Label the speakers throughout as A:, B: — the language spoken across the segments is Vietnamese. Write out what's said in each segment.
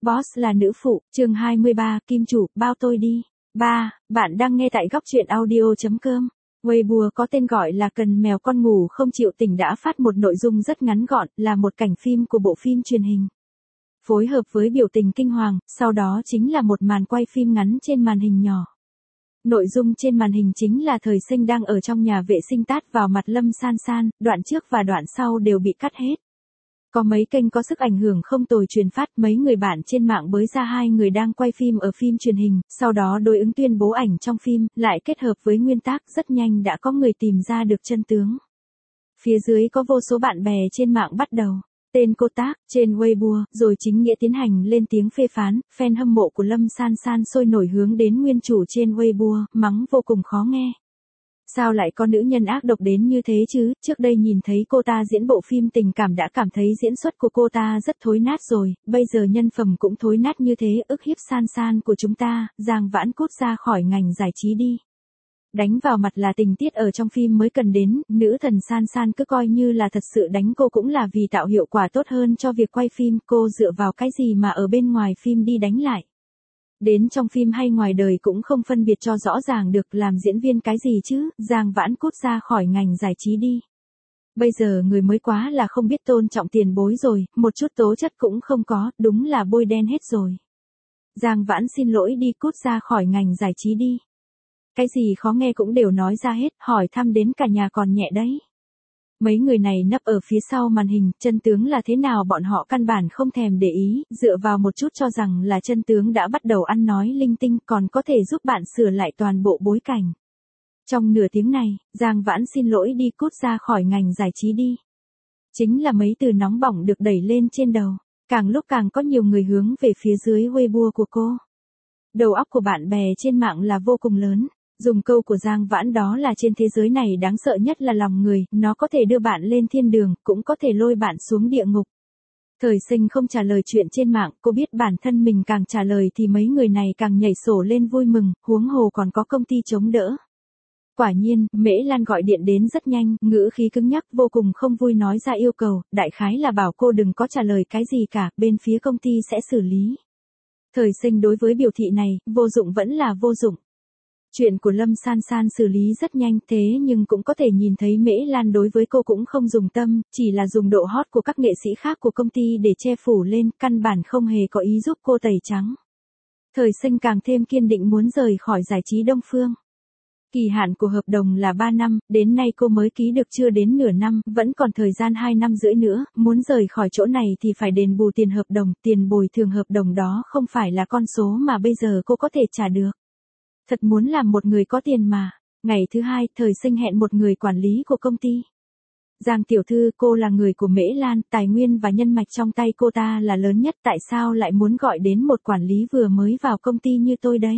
A: Boss là nữ phụ, chương 23, Kim chủ, bao tôi đi. 3. Bạn đang nghe tại góc truyện audio.com. Weibo có tên gọi là Cần mèo con ngủ không chịu tỉnh đã phát một nội dung rất ngắn gọn, là một cảnh phim của bộ phim truyền hình. Phối hợp với biểu tình kinh hoàng, sau đó chính là một màn quay phim ngắn trên màn hình nhỏ. Nội dung trên màn hình chính là Thời Sinh đang ở trong nhà vệ sinh tát vào mặt Lâm San San, đoạn trước và đoạn sau đều bị cắt hết. Có mấy kênh có sức ảnh hưởng không tồi truyền phát, mấy người bạn trên mạng bới ra hai người đang quay phim ở phim truyền hình, sau đó đối ứng tuyên bố ảnh trong phim, lại kết hợp với nguyên tác, rất nhanh đã có người tìm ra được chân tướng. Phía dưới có vô số bạn bè trên mạng bắt đầu tên cô tác trên Weibo, rồi chính nghĩa tiến hành lên tiếng phê phán, fan hâm mộ của Lâm San San sôi nổi hướng đến nguyên chủ trên Weibo, mắng vô cùng khó nghe. Sao lại có nữ nhân ác độc đến như thế chứ, trước đây nhìn thấy cô ta diễn bộ phim tình cảm đã cảm thấy diễn xuất của cô ta rất thối nát rồi, bây giờ nhân phẩm cũng thối nát như thế, ức hiếp San San của chúng ta, Giang Vãn cút ra khỏi ngành giải trí đi. Đánh vào mặt là tình tiết ở trong phim mới cần đến, nữ thần San San cứ coi như là thật sự đánh cô cũng là vì tạo hiệu quả tốt hơn cho việc quay phim, cô dựa vào cái gì mà ở bên ngoài phim đi đánh lại. Đến trong phim hay ngoài đời cũng không phân biệt cho rõ ràng được, làm diễn viên cái gì chứ, Giang Vãn cút ra khỏi ngành giải trí đi. Bây giờ người mới quá là không biết tôn trọng tiền bối rồi, một chút tố chất cũng không có, đúng là bôi đen hết rồi. Giang Vãn xin lỗi đi, cút ra khỏi ngành giải trí đi. Cái gì khó nghe cũng đều nói ra hết, hỏi thăm đến cả nhà còn nhẹ đấy. Mấy người này nấp ở phía sau màn hình, chân tướng là thế nào bọn họ căn bản không thèm để ý, dựa vào một chút cho rằng là chân tướng đã bắt đầu ăn nói linh tinh, còn có thể giúp bạn sửa lại toàn bộ bối cảnh. Trong nửa tiếng này, Giang Vãn xin lỗi đi, cút ra khỏi ngành giải trí đi. Chính là mấy từ nóng bỏng được đẩy lên trên đầu, càng lúc càng có nhiều người hướng về phía dưới Weibo của cô. Đầu óc của bạn bè trên mạng là vô cùng lớn. Dùng câu của Giang Vãn đó là trên thế giới này đáng sợ nhất là lòng người, nó có thể đưa bạn lên thiên đường, cũng có thể lôi bạn xuống địa ngục. Thời Sinh không trả lời chuyện trên mạng, cô biết bản thân mình càng trả lời thì mấy người này càng nhảy sổ lên vui mừng, huống hồ còn có công ty chống đỡ. Quả nhiên, Mễ Lan gọi điện đến rất nhanh, ngữ khí cứng nhắc, vô cùng không vui nói ra yêu cầu, đại khái là bảo cô đừng có trả lời cái gì cả, bên phía công ty sẽ xử lý. Thời Sinh đối với biểu thị này, vô dụng vẫn là vô dụng. Chuyện của Lâm San San xử lý rất nhanh, thế nhưng cũng có thể nhìn thấy Mễ Lan đối với cô cũng không dùng tâm, chỉ là dùng độ hot của các nghệ sĩ khác của công ty để che phủ lên, căn bản không hề có ý giúp cô tẩy trắng. Thời Sinh càng thêm kiên định muốn rời khỏi giải trí Đông Phương. Kỳ hạn của hợp đồng là 3 năm, đến nay cô mới ký được chưa đến nửa năm, vẫn còn thời gian 2 năm rưỡi nữa, muốn rời khỏi chỗ này thì phải đền bù tiền hợp đồng, tiền bồi thường hợp đồng đó không phải là con số mà bây giờ cô có thể trả được. Thật muốn làm một người có tiền mà. Ngày thứ hai, Thời Sinh hẹn một người quản lý của công ty. Giang tiểu thư, cô là người của Mễ Lan, tài nguyên và nhân mạch trong tay cô ta là lớn nhất, tại sao lại muốn gọi đến một quản lý vừa mới vào công ty như tôi đây?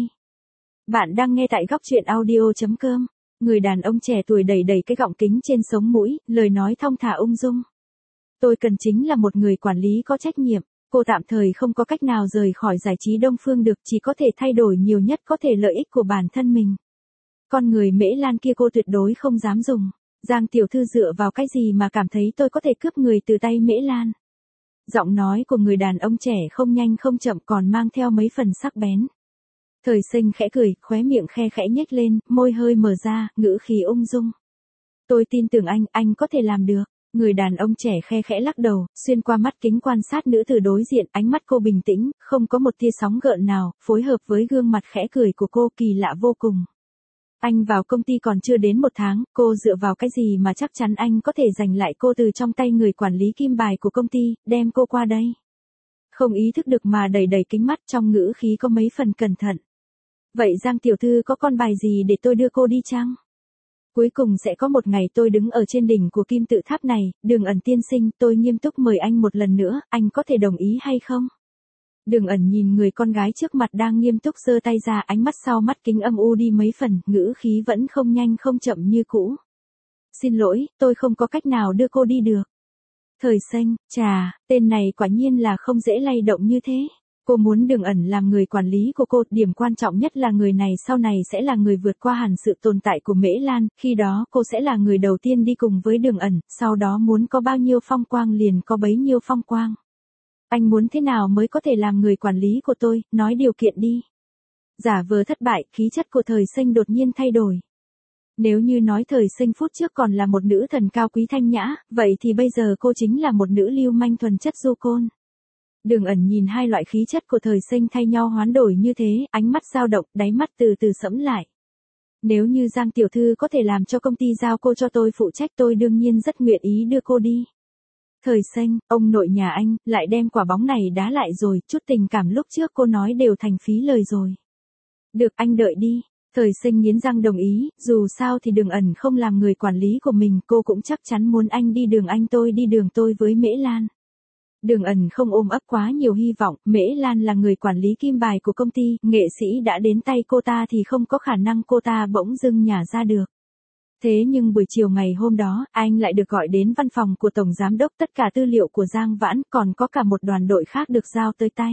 A: Bạn đang nghe tại góc truyện audio.com. Người đàn ông trẻ tuổi đẩy cái gọng kính trên sống mũi, lời nói thong thả ung dung. Tôi cần chính là một người quản lý có trách nhiệm. Cô tạm thời không có cách nào rời khỏi giải trí Đông Phương được, chỉ có thể thay đổi nhiều nhất có thể lợi ích của bản thân mình. Con người Mễ Lan kia cô tuyệt đối không dám dùng. Giang tiểu thư dựa vào cái gì mà cảm thấy tôi có thể cướp người từ tay Mễ Lan? Giọng nói của người đàn ông trẻ không nhanh không chậm còn mang theo mấy phần sắc bén. Thời Sinh khẽ cười, khóe miệng khe khẽ nhếch lên, môi hơi mở ra, ngữ khí ung dung. Tôi tin tưởng anh có thể làm được. Người đàn ông trẻ khe khẽ lắc đầu, xuyên qua mắt kính quan sát nữ tử đối diện, ánh mắt cô bình tĩnh, không có một tia sóng gợn nào, phối hợp với gương mặt khẽ cười của cô kỳ lạ vô cùng. Anh vào công ty còn chưa đến 1 tháng, cô dựa vào cái gì mà chắc chắn anh có thể giành lại cô từ trong tay người quản lý kim bài của công ty, đem cô qua đây? Không ý thức được mà đẩy kính mắt, trong ngữ khí có mấy phần cẩn thận. Vậy Giang tiểu thư có con bài gì để tôi đưa cô đi chăng? Cuối cùng sẽ có một ngày tôi đứng ở trên đỉnh của kim tự tháp này, Đường Ẩn tiên sinh, tôi nghiêm túc mời anh một lần nữa, anh có thể đồng ý hay không? Đường Ẩn nhìn người con gái trước mặt đang nghiêm túc giơ tay ra, ánh mắt sau mắt kính âm u đi mấy phần, ngữ khí vẫn không nhanh không chậm như cũ. Xin lỗi, tôi không có cách nào đưa cô đi được. Thời Sinh, chà, tên này quả nhiên là không dễ lay động như thế. Cô muốn Đường Ẩn làm người quản lý của cô, điểm quan trọng nhất là người này sau này sẽ là người vượt qua hẳn sự tồn tại của Mễ Lan, khi đó cô sẽ là người đầu tiên đi cùng với Đường Ẩn, sau đó muốn có bao nhiêu phong quang liền có bấy nhiêu phong quang. Anh muốn thế nào mới có thể làm người quản lý của tôi, nói điều kiện đi. Giả vờ thất bại, khí chất của Thời Sinh đột nhiên thay đổi. Nếu như nói Thời Sinh phút trước còn là một nữ thần cao quý thanh nhã, vậy thì bây giờ cô chính là một nữ lưu manh thuần chất du côn. Đường Ẩn nhìn hai loại khí chất của Thời Sinh thay nhau hoán đổi như thế, ánh mắt dao động, đáy mắt từ từ sẫm lại. Nếu như Giang tiểu thư có thể làm cho công ty giao cô cho tôi phụ trách, tôi đương nhiên rất nguyện ý đưa cô đi. Thời Sinh, ông nội nhà anh, lại đem quả bóng này đá lại rồi, chút tình cảm lúc trước cô nói đều thành phí lời rồi. Được, anh đợi đi. Thời Sinh nghiến răng đồng ý, dù sao thì Đường Ẩn không làm người quản lý của mình, cô cũng chắc chắn muốn anh đi đường anh tôi đi đường tôi với Mễ Lan. Đường Ẩn không ôm ấp quá nhiều hy vọng, Mễ Lan là người quản lý kim bài của công ty, nghệ sĩ đã đến tay cô ta thì không có khả năng cô ta bỗng dưng nhả ra được. Thế nhưng buổi chiều ngày hôm đó, anh lại được gọi đến văn phòng của Tổng Giám đốc, tất cả tư liệu của Giang Vãn, còn có cả một đoàn đội khác được giao tới tay.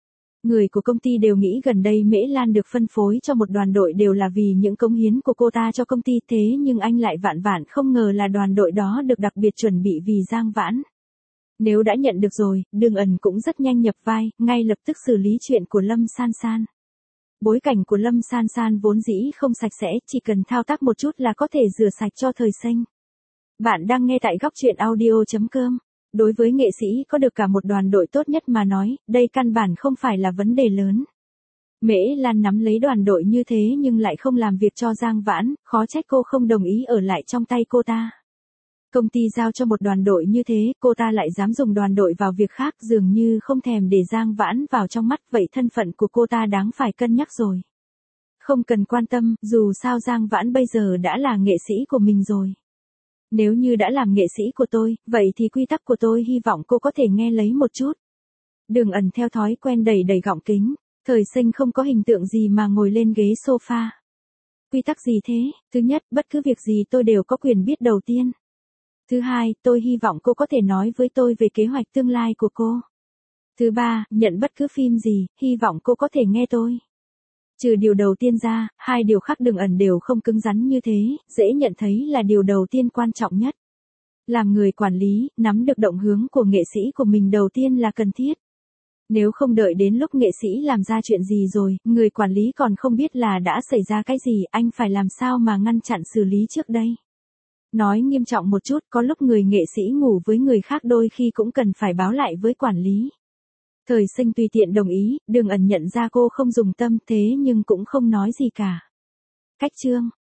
A: Người của công ty đều nghĩ gần đây Mễ Lan được phân phối cho một đoàn đội đều là vì những cống hiến của cô ta cho công ty, thế nhưng anh lại vạn vạn không ngờ là đoàn đội đó được đặc biệt chuẩn bị vì Giang Vãn. Nếu đã nhận được rồi, Đường Ẩn cũng rất nhanh nhập vai, ngay lập tức xử lý chuyện của Lâm San San. Bối cảnh của Lâm San San vốn dĩ không sạch sẽ, chỉ cần thao tác một chút là có thể rửa sạch cho Thời Sinh. Bạn đang nghe tại góc truyện audio.com. Đối với nghệ sĩ có được cả một đoàn đội tốt nhất mà nói, đây căn bản không phải là vấn đề lớn. Mễ Lan nắm lấy đoàn đội như thế nhưng lại không làm việc cho Giang Vãn, khó trách cô không đồng ý ở lại trong tay cô ta. Công ty giao cho một đoàn đội như thế, cô ta lại dám dùng đoàn đội vào việc khác, dường như không thèm để Giang Vãn vào trong mắt, vậy thân phận của cô ta đáng phải cân nhắc rồi. Không cần quan tâm, dù sao Giang Vãn bây giờ đã là nghệ sĩ của mình rồi. Nếu như đã làm nghệ sĩ của tôi, vậy thì quy tắc của tôi hy vọng cô có thể nghe lấy một chút. Đường Ẩn theo thói quen đẩy gọng kính, Thời Sinh không có hình tượng gì mà ngồi lên ghế sofa. Quy tắc gì thế? Thứ nhất, bất cứ việc gì tôi đều có quyền biết đầu tiên. Thứ hai, tôi hy vọng cô có thể nói với tôi về kế hoạch tương lai của cô. Thứ ba, nhận bất cứ phim gì, hy vọng cô có thể nghe tôi. Trừ điều đầu tiên ra, hai điều khác Đường Ẩn đều không cứng rắn như thế, dễ nhận thấy là điều đầu tiên quan trọng nhất. Làm người quản lý, nắm được động hướng của nghệ sĩ của mình đầu tiên là cần thiết. Nếu không đợi đến lúc nghệ sĩ làm ra chuyện gì rồi, người quản lý còn không biết là đã xảy ra cái gì, anh phải làm sao mà ngăn chặn xử lý trước đây. Nói nghiêm trọng một chút, có lúc người nghệ sĩ ngủ với người khác đôi khi cũng cần phải báo lại với quản lý. Thời Sinh tùy tiện đồng ý, Đường Ẩn nhận ra cô không dùng tâm thế nhưng cũng không nói gì cả. Cách chương